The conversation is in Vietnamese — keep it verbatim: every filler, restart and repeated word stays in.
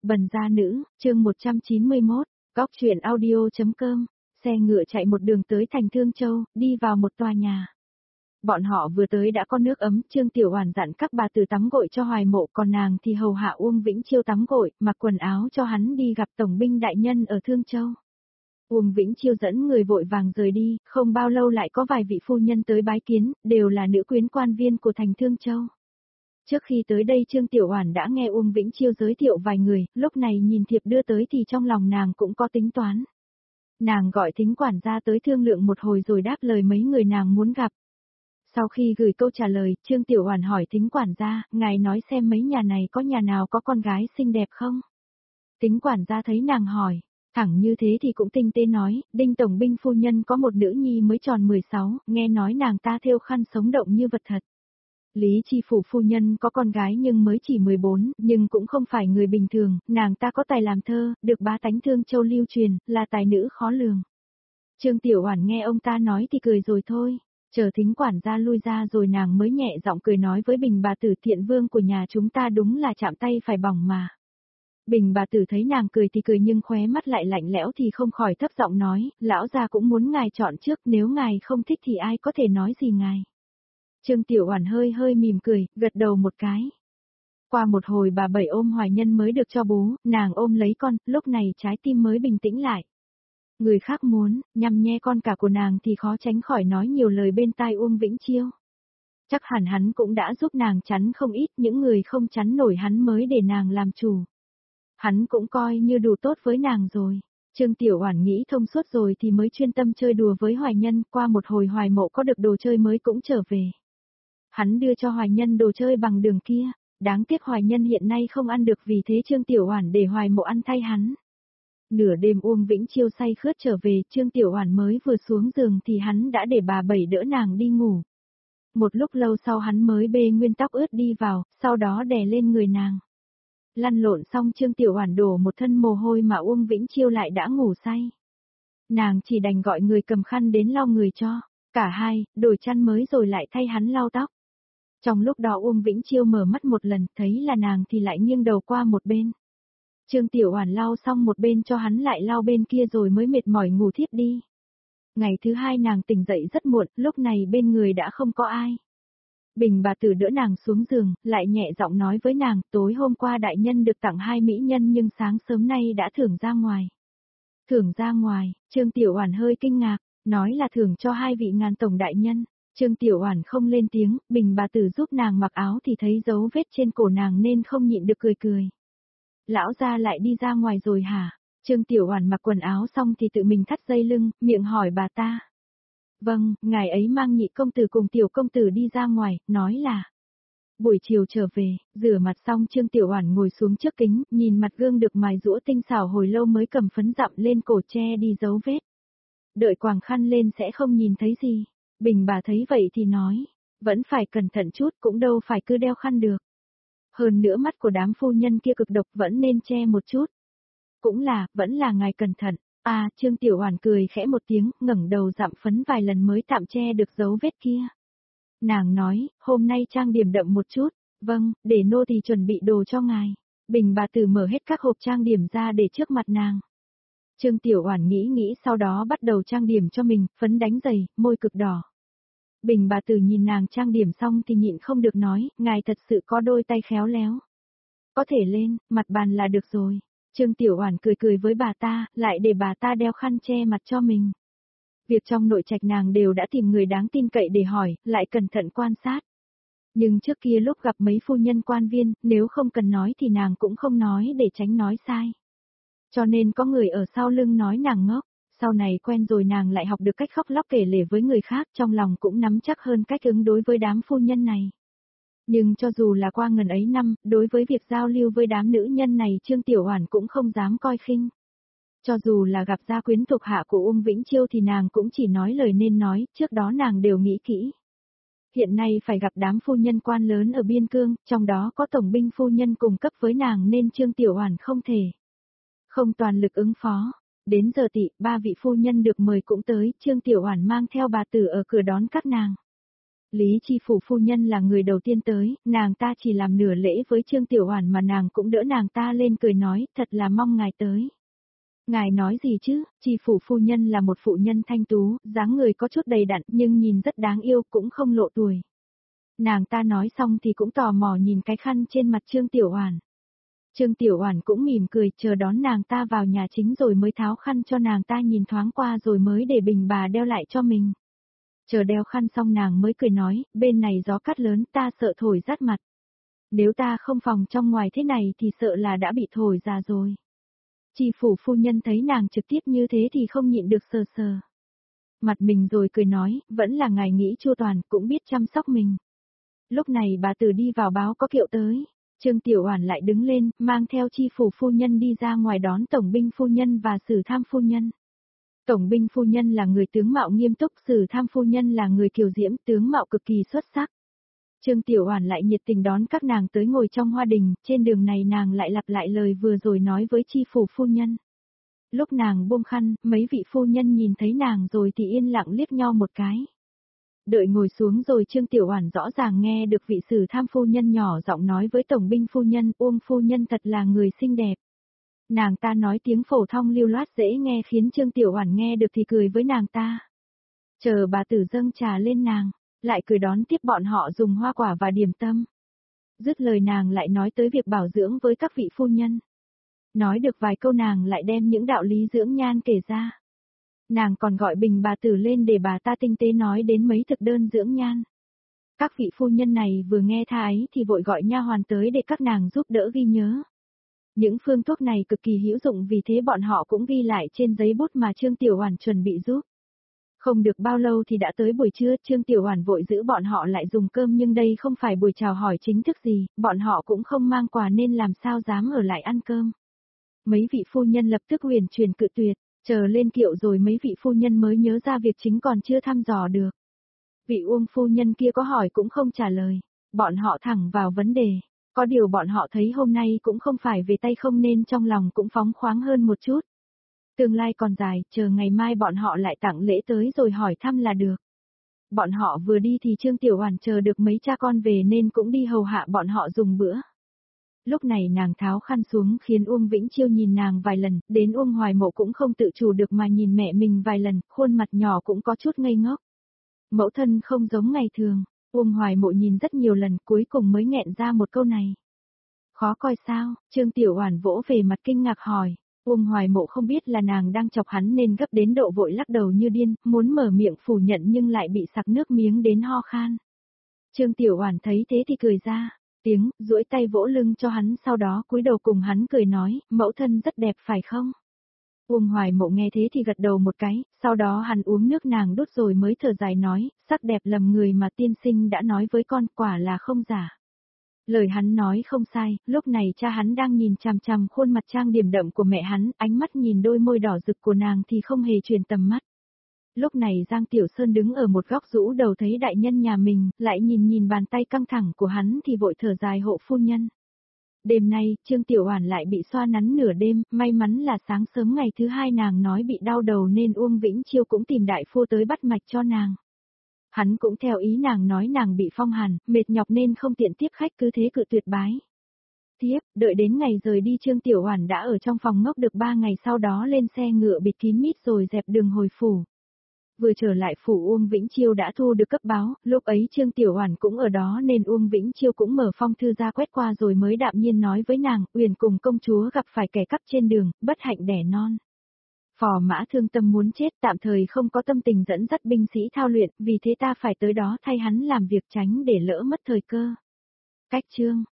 Bần gia nữ, chương một trăm chín mươi mốt, góc truyện audio.com, xe ngựa chạy một đường tới thành Thương Châu, đi vào một tòa nhà. Bọn họ vừa tới đã có nước ấm, Trương Tiểu Hoàn dặn các bà tử tắm gội cho Hoài Mộ, còn nàng thì hầu hạ Uông Vĩnh Chiêu tắm gội, mặc quần áo cho hắn đi gặp tổng binh đại nhân ở Thương Châu. Uông Vĩnh Chiêu dẫn người vội vàng rời đi, không bao lâu lại có vài vị phu nhân tới bái kiến, đều là nữ quyến quan viên của thành Thương Châu. Trước khi tới đây Trương Tiểu Hoàn đã nghe Uông Vĩnh Chiêu giới thiệu vài người, lúc này nhìn thiệp đưa tới thì trong lòng nàng cũng có tính toán. Nàng gọi Thính quản gia tới thương lượng một hồi rồi đáp lời mấy người nàng muốn gặp. Sau khi gửi câu trả lời, Trương Tiểu Hoàn hỏi Thính quản gia, ngài nói xem mấy nhà này có nhà nào có con gái xinh đẹp không? Thính quản gia thấy nàng hỏi, thẳng như thế thì cũng tinh tế nói, Đinh tổng binh phu nhân có một nữ nhi mới tròn mười sáu, nghe nói nàng ta thêu khăn sống động như vật thật. Lý Chi Phủ phu nhân có con gái nhưng mới chỉ mười bốn, nhưng cũng không phải người bình thường, nàng ta có tài làm thơ, được bá tánh Thương Châu lưu truyền, là tài nữ khó lường. Trương Tiểu Hoàn nghe ông ta nói thì cười rồi thôi, chờ Thính quản gia lui ra rồi nàng mới nhẹ giọng cười nói với Bình bà tử, Thiện vương của nhà chúng ta đúng là chạm tay phải bỏng mà. Bình bà tử thấy nàng cười thì cười nhưng khóe mắt lại lạnh lẽo thì không khỏi thấp giọng nói, lão gia cũng muốn ngài chọn trước, nếu ngài không thích thì ai có thể nói gì ngài. Trương Tiểu Hoàn hơi hơi mỉm cười, gật đầu một cái. Qua một hồi bà Bảy ôm Hoài Nhân mới được cho bú, nàng ôm lấy con, lúc này trái tim mới bình tĩnh lại. Người khác muốn, nhằm nhe con cả của nàng thì khó tránh khỏi nói nhiều lời bên tai Uông Vĩnh Chiêu. Chắc hẳn hắn cũng đã giúp nàng chắn không ít, những người không chắn nổi hắn mới để nàng làm chủ. Hắn cũng coi như đủ tốt với nàng rồi. Trương Tiểu Hoàn nghĩ thông suốt rồi thì mới chuyên tâm chơi đùa với Hoài Nhân, qua một hồi Hoài Mộ có được đồ chơi mới cũng trở về. Hắn đưa cho Hoài Nhân đồ chơi bằng đường kia, đáng tiếc Hoài Nhân hiện nay không ăn được vì thế Trương Tiểu Hoàn để Hoài Mộ ăn thay hắn. Nửa đêm Uông Vĩnh Chiêu say khướt trở về, Trương Tiểu Hoàn mới vừa xuống giường thì hắn đã để bà Bảy đỡ nàng đi ngủ. Một lúc lâu sau hắn mới bê nguyên tóc ướt đi vào, sau đó đè lên người nàng. Lăn lộn xong Trương Tiểu Hoàn đổ một thân mồ hôi mà Uông Vĩnh Chiêu lại đã ngủ say. Nàng chỉ đành gọi người cầm khăn đến lau người cho, cả hai, đổi chăn mới rồi lại thay hắn lau tóc. Trong lúc đó Uông Vĩnh Chiêu mở mắt một lần, thấy là nàng thì lại nghiêng đầu qua một bên. Trương Tiểu Hoàn lau xong một bên cho hắn lại lau bên kia rồi mới mệt mỏi ngủ thiếp đi. Ngày thứ hai nàng tỉnh dậy rất muộn, lúc này bên người đã không có ai. Bình bà tử đỡ nàng xuống giường, lại nhẹ giọng nói với nàng, tối hôm qua đại nhân được tặng hai mỹ nhân nhưng sáng sớm nay đã thưởng ra ngoài. Thưởng ra ngoài, Trương Tiểu Hoàn hơi kinh ngạc, nói là thưởng cho hai vị ngàn tổng đại nhân. Trương Tiểu Hoàn không lên tiếng, Bình bà tử giúp nàng mặc áo thì thấy dấu vết trên cổ nàng nên không nhịn được cười cười. Lão gia lại đi ra ngoài rồi hả? Trương Tiểu Hoàn mặc quần áo xong thì tự mình thắt dây lưng, miệng hỏi bà ta. Vâng, ngài ấy mang nhị công tử cùng tiểu công tử đi ra ngoài, nói là. Buổi chiều trở về, rửa mặt xong Trương Tiểu Hoàn ngồi xuống trước kính, nhìn mặt gương được mài rũa tinh xảo hồi lâu mới cầm phấn dặm lên cổ che đi dấu vết. Đợi quàng khăn lên sẽ không nhìn thấy gì. Bình bà thấy vậy thì nói, vẫn phải cẩn thận chút, cũng đâu phải cứ đeo khăn được. Hơn nữa mắt của đám phu nhân kia cực độc, vẫn nên che một chút. Cũng là, vẫn là ngài cẩn thận. À, Trương Tiểu Hoàn cười khẽ một tiếng, ngẩng đầu dặm phấn vài lần mới tạm che được dấu vết kia. Nàng nói, hôm nay trang điểm đậm một chút. Vâng, để nô tỳ chuẩn bị đồ cho ngài. Bình bà tử mở hết các hộp trang điểm ra để trước mặt nàng. Trương Tiểu Hoàn nghĩ nghĩ sau đó bắt đầu trang điểm cho mình, phấn đánh dày, môi cực đỏ. Bình bà tử nhìn nàng trang điểm xong thì nhịn không được nói, ngài thật sự có đôi tay khéo léo. Có thể lên, mặt bàn là được rồi. Trương Tiểu Hoàn cười cười với bà ta, lại để bà ta đeo khăn che mặt cho mình. Việc trong nội trạch nàng đều đã tìm người đáng tin cậy để hỏi, lại cẩn thận quan sát. Nhưng trước kia lúc gặp mấy phu nhân quan viên, nếu không cần nói thì nàng cũng không nói để tránh nói sai. Cho nên có người ở sau lưng nói nàng ngốc. Sau này quen rồi nàng lại học được cách khóc lóc kể lể với người khác, trong lòng cũng nắm chắc hơn cách ứng đối với đám phu nhân này. Nhưng cho dù là qua ngần ấy năm, đối với việc giao lưu với đám nữ nhân này Trương Tiểu Hoàn cũng không dám coi khinh. Cho dù là gặp gia quyến thuộc hạ của Uông Vĩnh Chiêu thì nàng cũng chỉ nói lời nên nói, trước đó nàng đều nghĩ kỹ. Hiện nay phải gặp đám phu nhân quan lớn ở biên cương, trong đó có tổng binh phu nhân cùng cấp với nàng nên Trương Tiểu Hoàn không thể. Không toàn lực ứng phó. Đến giờ tị, ba vị phu nhân được mời cũng tới, Trương Tiểu Hoàn mang theo bà tử ở cửa đón các nàng. Lý Chi Phủ phu nhân là người đầu tiên tới, nàng ta chỉ làm nửa lễ với Trương Tiểu Oản mà nàng cũng đỡ nàng ta lên cười nói, thật là mong ngài tới. Ngài nói gì chứ, Chi Phủ phu nhân là một phụ nhân thanh tú, dáng người có chút đầy đặn nhưng nhìn rất đáng yêu cũng không lộ tuổi. Nàng ta nói xong thì cũng tò mò nhìn cái khăn trên mặt Trương Tiểu Oản. Trương Tiểu Oản cũng mỉm cười chờ đón nàng ta vào nhà chính rồi mới tháo khăn cho nàng ta nhìn thoáng qua rồi mới để bình bà đeo lại cho mình. Chờ đeo khăn xong nàng mới cười nói, bên này gió cát lớn ta sợ thổi rát mặt. Nếu ta không phòng trong ngoài thế này thì sợ là đã bị thổi già rồi. Chi Phủ phu nhân thấy nàng trực tiếp như thế thì không nhịn được sờ sờ mặt mình rồi cười nói, vẫn là ngài nghĩ chu toàn, cũng biết chăm sóc mình. Lúc này bà Tử đi vào báo có kiệu tới. Trương Tiểu Oản lại đứng lên, mang theo Chi Phủ phu nhân đi ra ngoài đón Tổng binh phu nhân và Sử Tham phu nhân. Tổng binh phu nhân là người tướng mạo nghiêm túc, Sử Tham phu nhân là người kiều diễm, tướng mạo cực kỳ xuất sắc. Trương Tiểu Oản lại nhiệt tình đón các nàng tới ngồi trong hoa đình, trên đường này nàng lại lặp lại lời vừa rồi nói với Chi Phủ phu nhân. Lúc nàng buông khăn, mấy vị phu nhân nhìn thấy nàng rồi thì yên lặng liếc nhau một cái. Đợi ngồi xuống rồi Trương Tiểu Oản rõ ràng nghe được vị Sử Tham phu nhân nhỏ giọng nói với Tổng binh phu nhân, Uông phu nhân thật là người xinh đẹp. Nàng ta nói tiếng phổ thông lưu loát dễ nghe khiến Trương Tiểu Oản nghe được thì cười với nàng ta. Chờ bà Tử dâng trà lên nàng, lại cười đón tiếp bọn họ dùng hoa quả và điểm tâm. Dứt lời nàng lại nói tới việc bảo dưỡng với các vị phu nhân. Nói được vài câu nàng lại đem những đạo lý dưỡng nhan kể ra. Nàng còn gọi Bình bà Tử lên để bà ta tinh tế nói đến mấy thực đơn dưỡng nhan. Các vị phu nhân này vừa nghe tha ấy thì vội gọi nha hoàn tới để các nàng giúp đỡ ghi nhớ. Những phương thuốc này cực kỳ hữu dụng vì thế bọn họ cũng ghi lại trên giấy bút mà Trương Tiểu Oản chuẩn bị giúp. Không được bao lâu thì đã tới buổi trưa, Trương Tiểu Oản vội giữ bọn họ lại dùng cơm nhưng đây không phải buổi chào hỏi chính thức gì, bọn họ cũng không mang quà nên làm sao dám ở lại ăn cơm. Mấy vị phu nhân lập tức huyền truyền cự tuyệt, chờ lên kiệu rồi mấy vị phu nhân mới nhớ ra việc chính còn chưa thăm dò được. Vị Uông phu nhân kia có hỏi cũng không trả lời, bọn họ thẳng vào vấn đề. Có điều bọn họ thấy hôm nay cũng không phải về tay không nên trong lòng cũng phóng khoáng hơn một chút. Tương lai còn dài, chờ ngày mai bọn họ lại tặng lễ tới rồi hỏi thăm là được. Bọn họ vừa đi thì Trương Tiểu Oản chờ được mấy cha con về nên cũng đi hầu hạ bọn họ dùng bữa. Lúc này nàng tháo khăn xuống khiến Uông Vĩnh Chiêu nhìn nàng vài lần, đến Uông Hoài Mộ cũng không tự chủ được mà nhìn mẹ mình vài lần, khuôn mặt nhỏ cũng có chút ngây ngốc. Mẫu thân không giống ngày thường. Uông Hoài Mộ nhìn rất nhiều lần cuối cùng mới nghẹn ra một câu này. Khó coi sao, Trương Tiểu Oản vỗ về mặt kinh ngạc hỏi. Uông Hoài Mộ không biết là nàng đang chọc hắn nên gấp đến độ vội lắc đầu như điên, muốn mở miệng phủ nhận nhưng lại bị sặc nước miếng đến ho khan. Trương Tiểu Oản thấy thế thì cười ra, tiếng, duỗi tay vỗ lưng cho hắn sau đó cúi đầu cùng hắn cười nói, mẫu thân rất đẹp phải không? Uông Hoài Mộ nghe thế thì gật đầu một cái, sau đó hắn uống nước nàng đút rồi mới thở dài nói, sắc đẹp lầm người mà tiên sinh đã nói với con quả là không giả. Lời hắn nói không sai, lúc này cha hắn đang nhìn chằm chằm khuôn mặt trang điểm đậm của mẹ hắn, ánh mắt nhìn đôi môi đỏ rực của nàng thì không hề chuyển tầm mắt. Lúc này Giang Tiểu Sơn đứng ở một góc rũ đầu thấy đại nhân nhà mình, lại nhìn nhìn bàn tay căng thẳng của hắn thì vội thở dài hộ phu nhân. Đêm nay, Trương Tiểu Oản lại bị xoa nắn nửa đêm, may mắn là sáng sớm ngày thứ hai nàng nói bị đau đầu nên Uông Vĩnh Chiêu cũng tìm đại phu tới bắt mạch cho nàng. Hắn cũng theo ý nàng nói nàng bị phong hàn, mệt nhọc nên không tiện tiếp khách cứ thế cự tuyệt bái. Tiếp, đợi đến ngày rời đi Trương Tiểu Oản đã ở trong phòng ngốc được ba ngày sau đó lên xe ngựa bịt kín mít rồi dẹp đường hồi phủ. Vừa trở lại phủ Uông Vĩnh Chiêu đã thu được cấp báo, lúc ấy Trương Tiểu Oản cũng ở đó nên Uông Vĩnh Chiêu cũng mở phong thư ra quét qua rồi mới đạm nhiên nói với nàng, Uyển cùng công chúa gặp phải kẻ cắp trên đường, bất hạnh đẻ non. Phò Mã thương tâm muốn chết tạm thời không có tâm tình dẫn dắt binh sĩ thao luyện, vì thế ta phải tới đó thay hắn làm việc tránh để lỡ mất thời cơ. Cách chương